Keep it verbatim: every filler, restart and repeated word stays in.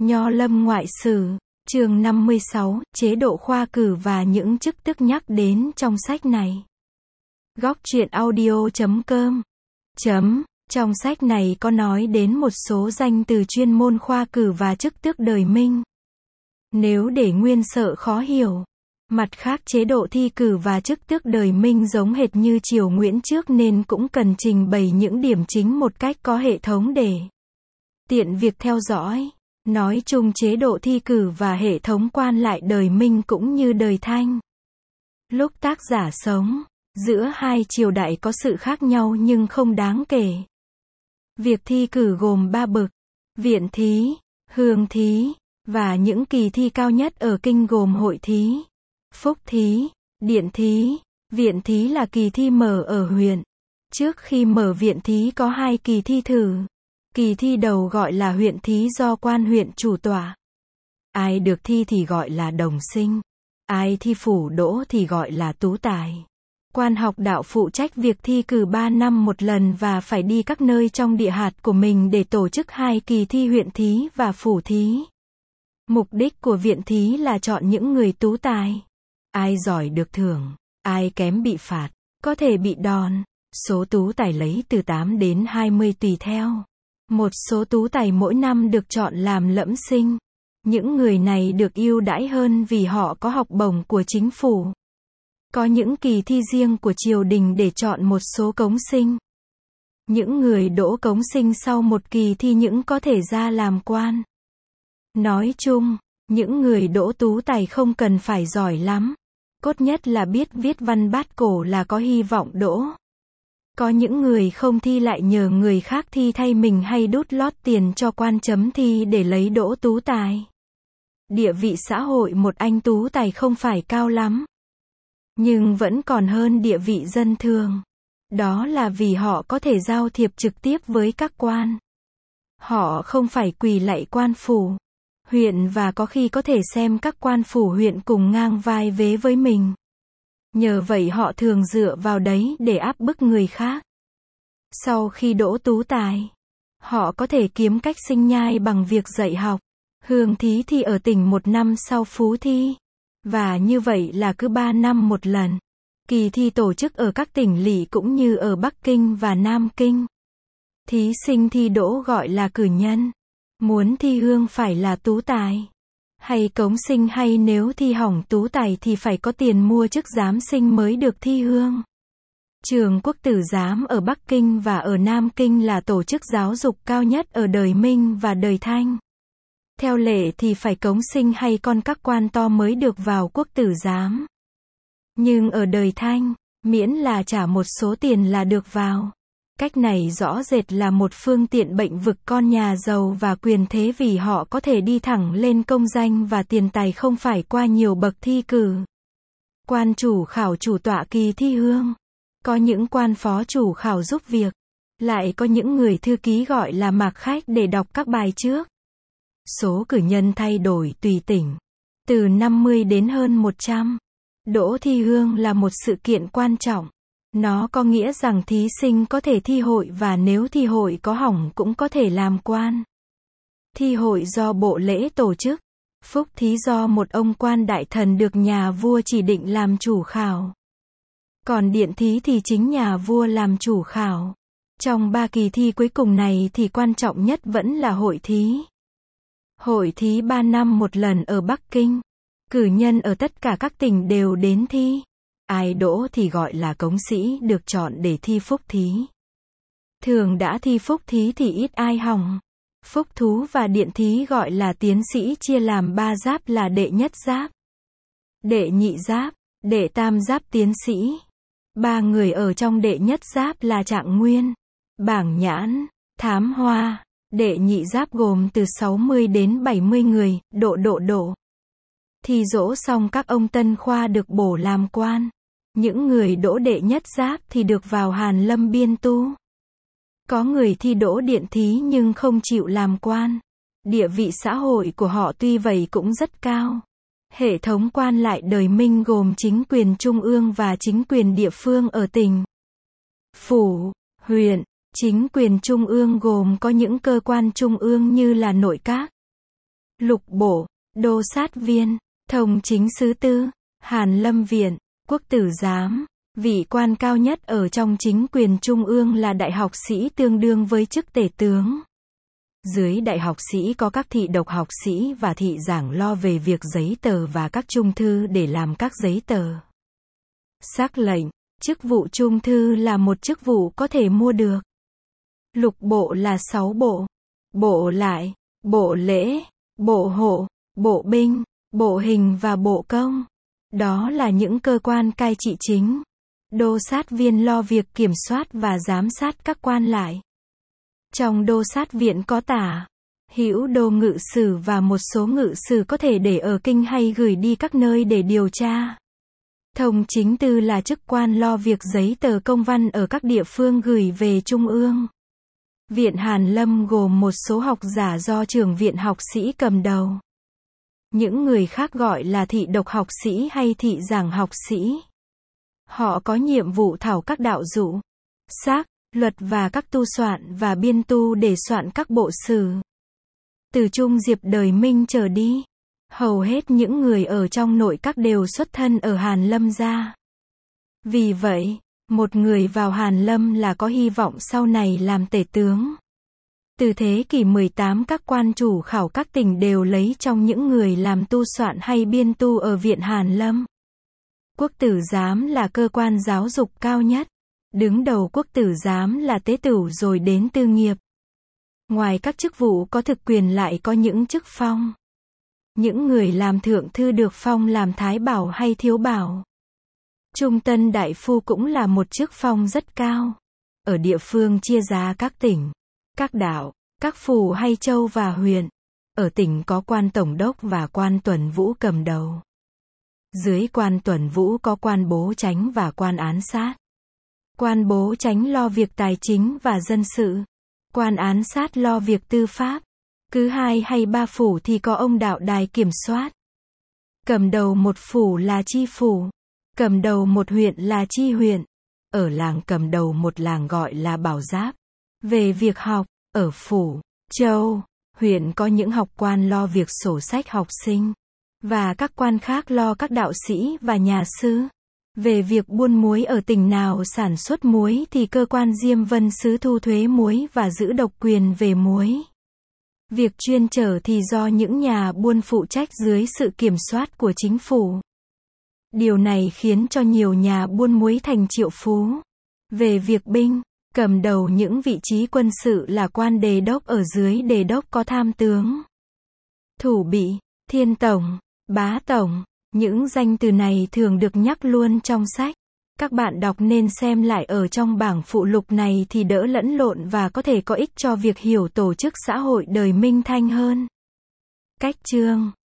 Nho Lâm Ngoại Sử, chương năm mươi sáu, chế độ khoa cử và những chức tước nhắc đến trong sách này. Góc truyện audio chấm com chấm Trong sách này có nói đến một số danh từ chuyên môn khoa cử và chức tước đời Minh. Nếu để nguyên sợ khó hiểu. Mặt khác chế độ thi cử và chức tước đời Minh giống hệt như triều Nguyễn trước nên cũng cần trình bày những điểm chính một cách có hệ thống để tiện việc theo dõi. Nói chung chế độ thi cử và hệ thống quan lại đời Minh cũng như đời Thanh. Lúc tác giả sống, giữa hai triều đại có sự khác nhau nhưng không đáng kể. Việc thi cử gồm ba bậc: viện thí, hương thí, và những kỳ thi cao nhất ở kinh gồm hội thí, phúc thí, điện thí. Viện thí là kỳ thi mở ở huyện. Trước khi mở viện thí có hai kỳ thi thử. Kỳ thi đầu gọi là huyện thí do quan huyện chủ tọa. Ai được thi thì gọi là đồng sinh. Ai thi phủ đỗ thì gọi là tú tài. Quan học đạo phụ trách việc thi cử ba năm một lần và phải đi các nơi trong địa hạt của mình để tổ chức hai kỳ thi huyện thí và phủ thí. Mục đích của viện thí là chọn những người tú tài. Ai giỏi được thưởng, ai kém bị phạt, có thể bị đòn. Số tú tài lấy từ tám đến hai mươi tùy theo. Một số tú tài mỗi năm được chọn làm lẫm sinh. Những người này được ưu đãi hơn vì họ có học bổng của chính phủ. Có những kỳ thi riêng của triều đình để chọn một số cống sinh. Những người đỗ cống sinh sau một kỳ thi những có thể ra làm quan. Nói chung, những người đỗ tú tài không cần phải giỏi lắm. Cốt nhất là biết viết văn bát cổ là có hy vọng đỗ. Có những người không thi lại nhờ người khác thi thay mình hay đút lót tiền cho quan chấm thi để lấy đỗ tú tài. Địa vị xã hội một anh tú tài không phải cao lắm, nhưng vẫn còn hơn địa vị dân thường. Đó là vì họ có thể giao thiệp trực tiếp với các quan. Họ không phải quỳ lạy quan phủ, huyện và có khi có thể xem các quan phủ huyện cùng ngang vai vế với mình. Nhờ vậy họ thường dựa vào đấy để áp bức người khác. Sau khi đỗ tú tài, họ có thể kiếm cách sinh nhai bằng việc dạy học. Hương thí thi ở tỉnh một năm sau phú thi. Và như vậy là cứ ba năm một lần. Kỳ thi tổ chức ở các tỉnh lỵ cũng như ở Bắc Kinh và Nam Kinh. Thí sinh thi đỗ gọi là cử nhân. Muốn thi hương phải là tú tài hay cống sinh, hay nếu thi hỏng tú tài thì phải có tiền mua chức giám sinh mới được thi hương. Trường Quốc Tử Giám ở Bắc Kinh và ở Nam Kinh là tổ chức giáo dục cao nhất ở đời Minh và đời Thanh. Theo lệ thì phải cống sinh hay con các quan to mới được vào Quốc Tử Giám. Nhưng ở đời Thanh, miễn là trả một số tiền là được vào. Cách này rõ rệt là một phương tiện bệnh vực con nhà giàu và quyền thế vì họ có thể đi thẳng lên công danh và tiền tài không phải qua nhiều bậc thi cử. Quan chủ khảo chủ tọa kỳ thi hương. Có những quan phó chủ khảo giúp việc. Lại có những người thư ký gọi là mạc khách để đọc các bài trước. Số cử nhân thay đổi tùy tỉnh. Từ năm mươi đến hơn một trăm. Đỗ thi hương là một sự kiện quan trọng. Nó có nghĩa rằng thí sinh có thể thi hội và nếu thi hội có hỏng cũng có thể làm quan. Thi hội do bộ lễ tổ chức. Phúc thí do một ông quan đại thần được nhà vua chỉ định làm chủ khảo. Còn điện thí thì chính nhà vua làm chủ khảo. Trong ba kỳ thi cuối cùng này thì quan trọng nhất vẫn là hội thí. Hội thí ba năm một lần ở Bắc Kinh. Cử nhân ở tất cả các tỉnh đều đến thi. Ai đỗ thì gọi là cống sĩ được chọn để thi phúc thí. Thường đã thi phúc thí thì ít ai hỏng. Phúc thú và điện thí gọi là tiến sĩ chia làm ba giáp là đệ nhất giáp, đệ nhị giáp, đệ tam giáp tiến sĩ. Ba người ở trong đệ nhất giáp là Trạng Nguyên, Bảng Nhãn, Thám Hoa. Đệ nhị giáp gồm từ sáu mươi đến bảy mươi người, độ độ độ. Thi dỗ xong các ông tân khoa được bổ làm quan. Những người đỗ đệ nhất giáp thì được vào Hàn Lâm biên tu. Có người thi đỗ điện thí nhưng không chịu làm quan. Địa vị xã hội của họ tuy vậy cũng rất cao. Hệ thống quan lại đời Minh gồm chính quyền trung ương và chính quyền địa phương ở tỉnh, phủ, huyện. Chính quyền trung ương gồm có những cơ quan trung ương như là nội các, Lục bộ, đô sát viên, thông chính sứ tư, Hàn Lâm Viện, quốc tử giám. Vị quan cao nhất ở trong chính quyền trung ương là đại học sĩ tương đương với chức tể tướng. Dưới đại học sĩ có các thị độc học sĩ và thị giảng lo về việc giấy tờ và các trung thư để làm các giấy tờ. Sắc lệnh, chức vụ trung thư là một chức vụ có thể mua được. Lục bộ là sáu bộ. Bộ lại, bộ lễ, bộ hộ, bộ binh, bộ hình và bộ công. Đó là những cơ quan cai trị chính. Đô sát viên lo việc kiểm soát và giám sát các quan lại. Trong đô sát viện có tả, hữu đô ngự sử và một số ngự sử có thể để ở kinh hay gửi đi các nơi để điều tra. Thông chính tư là chức quan lo việc giấy tờ công văn ở các địa phương gửi về trung ương. Viện Hàn Lâm gồm một số học giả do trưởng viện học sĩ cầm đầu. Những người khác gọi là thị độc học sĩ hay thị giảng học sĩ. Họ có nhiệm vụ thảo các đạo dụ, xác, luật và các tu soạn và biên tu để soạn các bộ sử. Từ Trung Diệp đời Minh trở đi, hầu hết những người ở trong nội các đều xuất thân ở Hàn Lâm gia. Vì vậy, một người vào Hàn Lâm là có hy vọng sau này làm tể tướng. Từ thế kỷ mười tám các quan chủ khảo các tỉnh đều lấy trong những người làm tu soạn hay biên tu ở Viện Hàn Lâm. Quốc tử giám là cơ quan giáo dục cao nhất. Đứng đầu quốc tử giám là tế tửu rồi đến tư nghiệp. Ngoài các chức vụ có thực quyền lại có những chức phong. Những người làm thượng thư được phong làm thái bảo hay thiếu bảo. Trung tân đại phu cũng là một chức phong rất cao. Ở địa phương chia ra các tỉnh, các đạo, các phủ hay châu và huyện. Ở tỉnh có quan tổng đốc và quan tuần vũ cầm đầu. Dưới quan tuần vũ có quan bố chánh và quan án sát. Quan bố chánh lo việc tài chính và dân sự. Quan án sát lo việc tư pháp. Cứ hai hay ba phủ thì có ông đạo đài kiểm soát. Cầm đầu một phủ là chi phủ. Cầm đầu một huyện là chi huyện. Ở làng cầm đầu một làng gọi là bảo giáp. Về việc học, ở phủ, châu, huyện có những học quan lo việc sổ sách học sinh. Và các quan khác lo các đạo sĩ và nhà sư. Về việc buôn muối ở tỉnh nào sản xuất muối thì cơ quan Diêm Vân Sứ thu thuế muối và giữ độc quyền về muối. Việc chuyên chở thì do những nhà buôn phụ trách dưới sự kiểm soát của chính phủ. Điều này khiến cho nhiều nhà buôn muối thành triệu phú. Về việc binh, cầm đầu những vị trí quân sự là quan đề đốc, ở dưới đề đốc có tham tướng, thủ bị, thiên tổng, bá tổng. Những danh từ này thường được nhắc luôn trong sách. Các bạn đọc nên xem lại ở trong bảng phụ lục này thì đỡ lẫn lộn và có thể có ích cho việc hiểu tổ chức xã hội đời Minh Thanh hơn. Cách chương